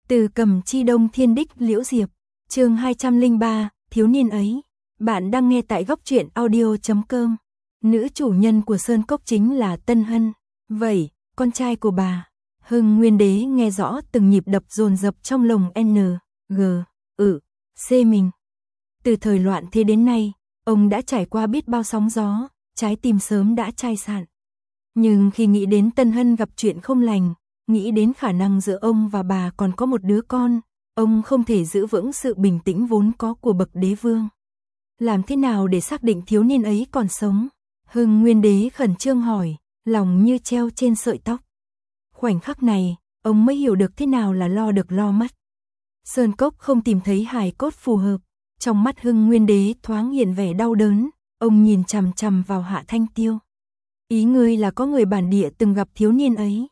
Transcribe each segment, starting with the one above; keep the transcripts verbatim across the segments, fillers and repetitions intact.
Từ Cầm Chi Đông Thiên Đích Liễu Diệp, chương hai trăm lẻ ba, thiếu niên ấy. Bạn đang nghe tại góc truyện audio chấm com. Nữ chủ nhân của Sơn Cốc chính là Tân Hân. Vậy, con trai của bà. Hưng Nguyên Đế nghe rõ từng nhịp đập dồn dập trong lồng N, G, Ừ, C mình. Từ thời loạn thế đến nay, ông đã trải qua biết bao sóng gió, trái tim sớm đã chai sạn. Nhưng khi nghĩ đến Tân Hân gặp chuyện không lành, nghĩ đến khả năng giữa ông và bà còn có một đứa con, ông không thể giữ vững sự bình tĩnh vốn có của bậc đế vương. Làm thế nào để xác định thiếu niên ấy còn sống? Hưng Nguyên Đế khẩn trương hỏi, lòng như treo trên sợi tóc. Khoảnh khắc này, ông mới hiểu được thế nào là lo được lo mất. Sơn Cốc không tìm thấy hài cốt phù hợp, trong mắt Hưng Nguyên Đế thoáng hiện vẻ đau đớn, ông nhìn chằm chằm vào Hạ Thanh Tiêu. Ý ngươi là có người bản địa từng gặp thiếu niên ấy?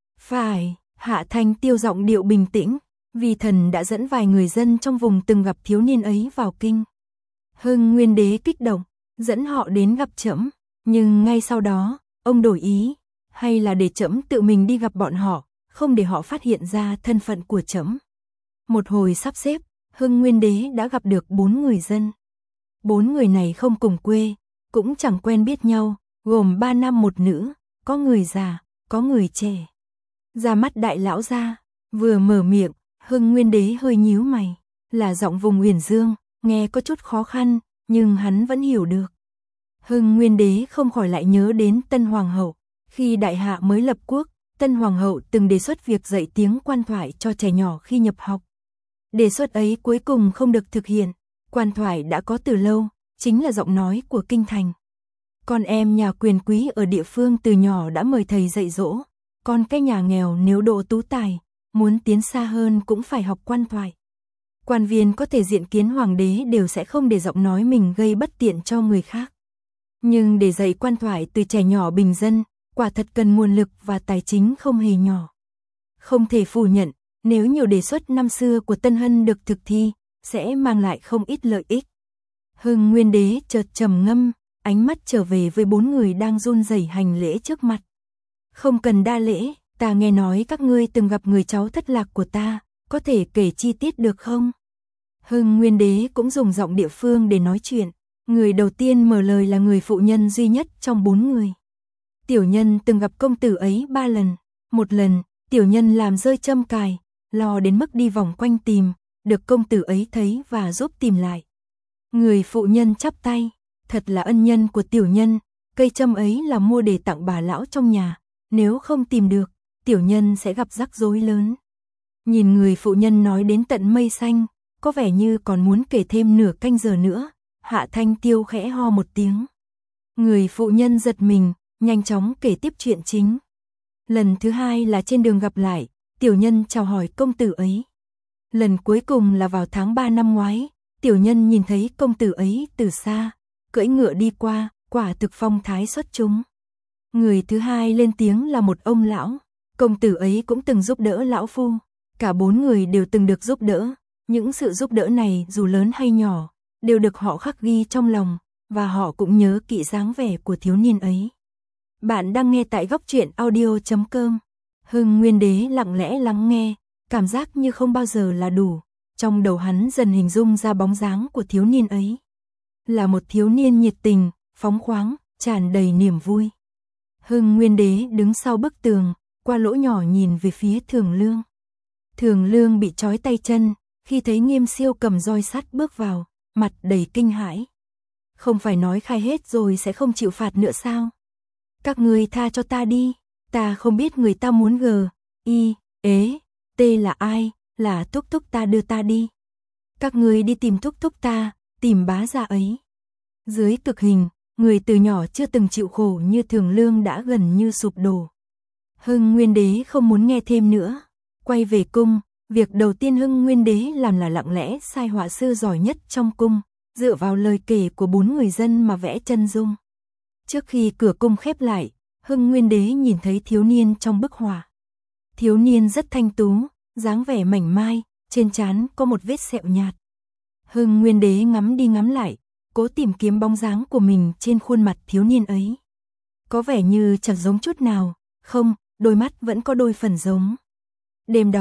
Phải, Hạ Thanh Tiêu giọng điệu bình tĩnh, vì thần đã dẫn vài người dân trong vùng từng gặp thiếu niên ấy vào kinh. Hưng Nguyên Đế kích động, dẫn họ đến gặp trẫm, nhưng ngay sau đó, ông đổi ý, hay là để trẫm tự mình đi gặp bọn họ, không để họ phát hiện ra thân phận của trẫm. Một hồi sắp xếp, Hưng Nguyên Đế đã gặp được bốn người dân. Bốn người này không cùng quê, cũng chẳng quen biết nhau, gồm ba nam một nữ, có người già, có người trẻ. Ra mắt đại lão ra, vừa mở miệng, Hưng Nguyên Đế hơi nhíu mày, là giọng vùng Uyển Dương, nghe có chút khó khăn, nhưng hắn vẫn hiểu được. Hưng Nguyên Đế không khỏi lại nhớ đến Tân Hoàng hậu, khi đại hạ mới lập quốc, Tân Hoàng hậu từng đề xuất việc dạy tiếng quan thoại cho trẻ nhỏ khi nhập học. Đề xuất ấy cuối cùng không được thực hiện, quan thoại đã có từ lâu, chính là giọng nói của kinh thành. Con em nhà quyền quý ở địa phương từ nhỏ đã mời thầy dạy dỗ, còn cái nhà nghèo nếu độ tú tài, muốn tiến xa hơn cũng phải học quan thoại. Quan viên có thể diện kiến hoàng đế đều sẽ không để giọng nói mình gây bất tiện cho người khác. Nhưng để dạy quan thoại từ trẻ nhỏ bình dân, quả thật cần nguồn lực và tài chính không hề nhỏ. Không thể phủ nhận, nếu nhiều đề xuất năm xưa của Tân Hân được thực thi, sẽ mang lại không ít lợi ích. Hưng Nguyên Đế chợt trầm ngâm, ánh mắt trở về với bốn người đang run rẩy hành lễ trước mặt. Không cần đa lễ, ta nghe nói các ngươi từng gặp người cháu thất lạc của ta, có thể kể chi tiết được không? Hưng Nguyên Đế cũng dùng giọng địa phương để nói chuyện. Người đầu tiên mở lời là người phụ nhân duy nhất trong bốn người. Tiểu nhân từng gặp công tử ấy ba lần. Một lần, tiểu nhân làm rơi châm cài, lo đến mức đi vòng quanh tìm, được công tử ấy thấy và giúp tìm lại. Người phụ nhân chắp tay, thật là ân nhân của tiểu nhân, cây châm ấy là mua để tặng bà lão trong nhà, nếu không tìm được, tiểu nhân sẽ gặp rắc rối lớn. Nhìn người phụ nhân nói đến tận mây xanh, có vẻ như còn muốn kể thêm nửa canh giờ nữa. Hạ Thanh Tiêu khẽ ho một tiếng. Người phụ nhân giật mình, nhanh chóng kể tiếp chuyện chính. Lần thứ hai là trên đường gặp lại, tiểu nhân chào hỏi công tử ấy. Lần cuối cùng là vào tháng ba năm ngoái, tiểu nhân nhìn thấy công tử ấy từ xa, cưỡi ngựa đi qua, quả thực phong thái xuất chúng. Người thứ hai lên tiếng là một ông lão, công tử ấy cũng từng giúp đỡ lão phu, cả bốn người đều từng được giúp đỡ, những sự giúp đỡ này dù lớn hay nhỏ, đều được họ khắc ghi trong lòng, và họ cũng nhớ kỹ dáng vẻ của thiếu niên ấy. Bạn đang nghe tại góc truyện audio chấm com. Hưng Nguyên Đế lặng lẽ lắng nghe, cảm giác như không bao giờ là đủ, trong đầu hắn dần hình dung ra bóng dáng của thiếu niên ấy. Là một thiếu niên nhiệt tình, phóng khoáng, tràn đầy niềm vui. Hưng Nguyên Đế đứng sau bức tường, qua lỗ nhỏ nhìn về phía Thường Lương. Thường Lương bị trói tay chân, khi thấy Nghiêm Siêu cầm roi sắt bước vào, mặt đầy kinh hãi. Không phải nói khai hết rồi sẽ không chịu phạt nữa sao? Các ngươi tha cho ta đi, ta không biết người ta muốn gờ, y, ế, tê là ai, là thúc thúc ta đưa ta đi. Các ngươi đi tìm thúc thúc ta, tìm bá gia ấy. Dưới cực hình, người từ nhỏ chưa từng chịu khổ như Thường Lương đã gần như sụp đổ. Hưng Nguyên Đế không muốn nghe thêm nữa, quay về cung. Việc đầu tiên Hưng Nguyên Đế làm là lặng lẽ sai họa sư giỏi nhất trong cung, dựa vào lời kể của bốn người dân mà vẽ chân dung. Trước khi cửa cung khép lại, Hưng Nguyên Đế nhìn thấy thiếu niên trong bức họa. Thiếu niên rất thanh tú, dáng vẻ mảnh mai, trên trán có một vết sẹo nhạt. Hưng Nguyên Đế ngắm đi ngắm lại, cố tìm kiếm bóng dáng của mình trên khuôn mặt thiếu niên ấy. Có vẻ như chẳng giống chút nào, không, đôi mắt vẫn có đôi phần giống. Đêm đó,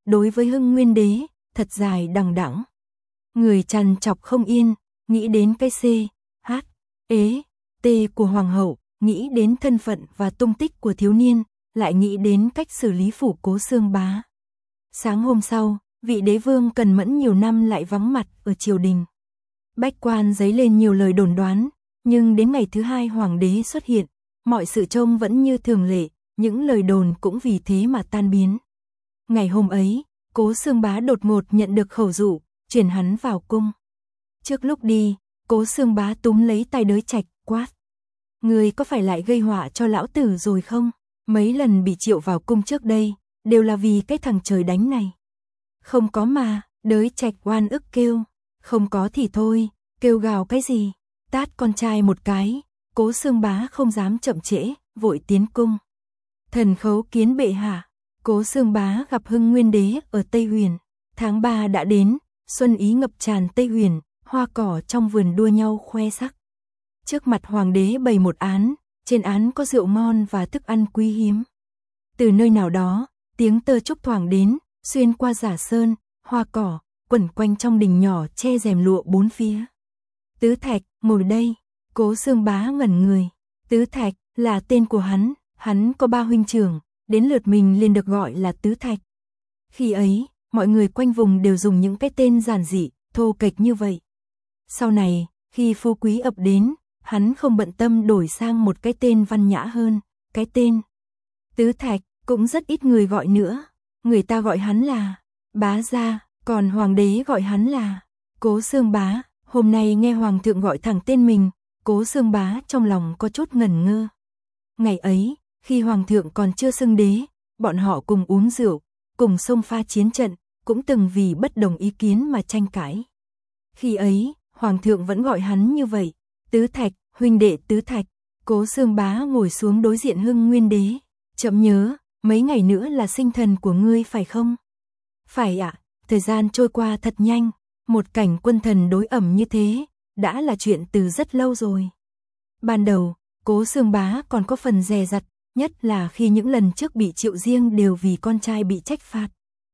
đối với Hưng Nguyên Đế, thật dài đằng đẵng. Người trằn trọc không yên, nghĩ đến cái C, H, ế, T của hoàng hậu, nghĩ đến thân phận và tung tích của thiếu niên, lại nghĩ đến cách xử lý phủ Cố Xương Bá. Sáng hôm sau, vị đế vương cần mẫn nhiều năm lại vắng mặt ở triều đình. Bách quan dấy lên nhiều lời đồn đoán, nhưng đến ngày thứ hai hoàng đế xuất hiện, mọi sự trông vẫn như thường lệ, những lời đồn cũng vì thế mà tan biến. Ngày hôm ấy, Cố Xương Bá đột ngột nhận được khẩu dụ, chuyển hắn vào cung. Trước lúc đi, Cố Xương Bá túm lấy tay Đới Trạch, quát: "Ngươi có phải lại gây họa cho lão tử rồi không? Mấy lần bị triệu vào cung trước đây, đều là vì cái thằng trời đánh này." "Không có mà." Đới Trạch oan ức kêu. "Không có thì thôi, kêu gào cái gì?" Tát con trai một cái, Cố Xương Bá không dám chậm trễ, vội tiến cung. Thần khấu kiến bệ hạ. Cố Xương Bá gặp Hưng Nguyên Đế ở Tây Huyền. Tháng ba đã đến, xuân ý ngập tràn Tây Huyền, hoa cỏ trong vườn đua nhau khoe sắc. Trước mặt hoàng đế bày một án, trên án có rượu ngon và thức ăn quý hiếm. Từ nơi nào đó, tiếng tơ trúc thoảng đến, xuyên qua giả sơn, hoa cỏ, quẩn quanh trong đình nhỏ che rèm lụa bốn phía. "Tứ Thạch, ngồi đây." Cố Xương Bá ngẩn người. Tứ Thạch là tên của hắn, hắn có ba huynh trưởng, đến lượt mình liền được gọi là Tứ Thạch. Khi ấy, mọi người quanh vùng đều dùng những cái tên giản dị, thô kệch như vậy. Sau này, khi phú quý ập đến, hắn không bận tâm đổi sang một cái tên văn nhã hơn, cái tên Tứ Thạch cũng rất ít người gọi nữa. Người ta gọi hắn là Bá Gia, còn hoàng đế gọi hắn là Cố Xương Bá. Hôm nay nghe hoàng thượng gọi thẳng tên mình, Cố Xương Bá trong lòng có chút ngẩn ngơ. Ngày ấy, khi hoàng thượng còn chưa xưng đế, bọn họ cùng uống rượu, cùng xông pha chiến trận, cũng từng vì bất đồng ý kiến mà tranh cãi. Khi ấy, hoàng thượng vẫn gọi hắn như vậy, Tứ Thạch, huynh đệ Tứ Thạch. Cố Xương Bá ngồi xuống đối diện Hưng Nguyên Đế. "Chậm nhớ, mấy ngày nữa là sinh thần của ngươi phải không?" "Phải ạ." Thời gian trôi qua thật nhanh, một cảnh quân thần đối ẩm như thế, đã là chuyện từ rất lâu rồi. Ban đầu, Cố Xương Bá còn có phần dè dặt, nhất là khi những lần trước bị triệu riêng đều vì con trai bị trách phạt.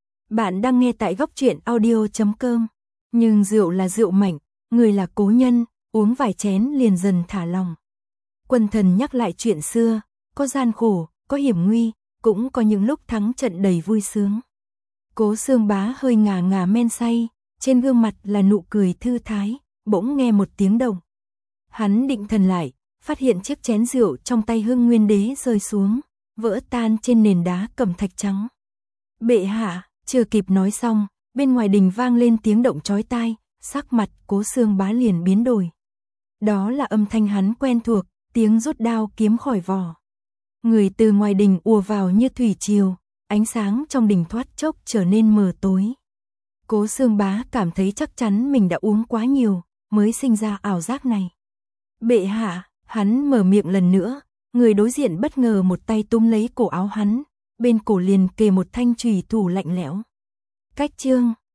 Bạn đang nghe tại góc truyện audio chấm com. Nhưng rượu là rượu mạnh, người là cố nhân, uống vài chén liền dần thả lòng. Quân thần nhắc lại chuyện xưa, có gian khổ, có hiểm nguy, cũng có những lúc thắng trận đầy vui sướng. Cố Xương Bá hơi ngà ngà men say, trên gương mặt là nụ cười thư thái, bỗng nghe một tiếng động. Hắn định thần lại, phát hiện chiếc chén rượu trong tay Hưng Nguyên Đế rơi xuống, vỡ tan trên nền đá cẩm thạch trắng. "Bệ hạ." Chưa kịp nói xong, bên ngoài đình vang lên tiếng động chói tai, sắc mặt Cố Xương Bá liền biến đổi. Đó là âm thanh hắn quen thuộc, tiếng rút đao kiếm khỏi vỏ. Người từ ngoài đình ùa vào như thủy triều, ánh sáng trong đình thoát chốc trở nên mờ tối. Cố Xương Bá cảm thấy chắc chắn mình đã uống quá nhiều, mới sinh ra ảo giác này. "Bệ hạ." Hắn mở miệng lần nữa, người đối diện bất ngờ một tay túm lấy cổ áo hắn, bên cổ liền kề một thanh chùy thủ lạnh lẽo. Cách chương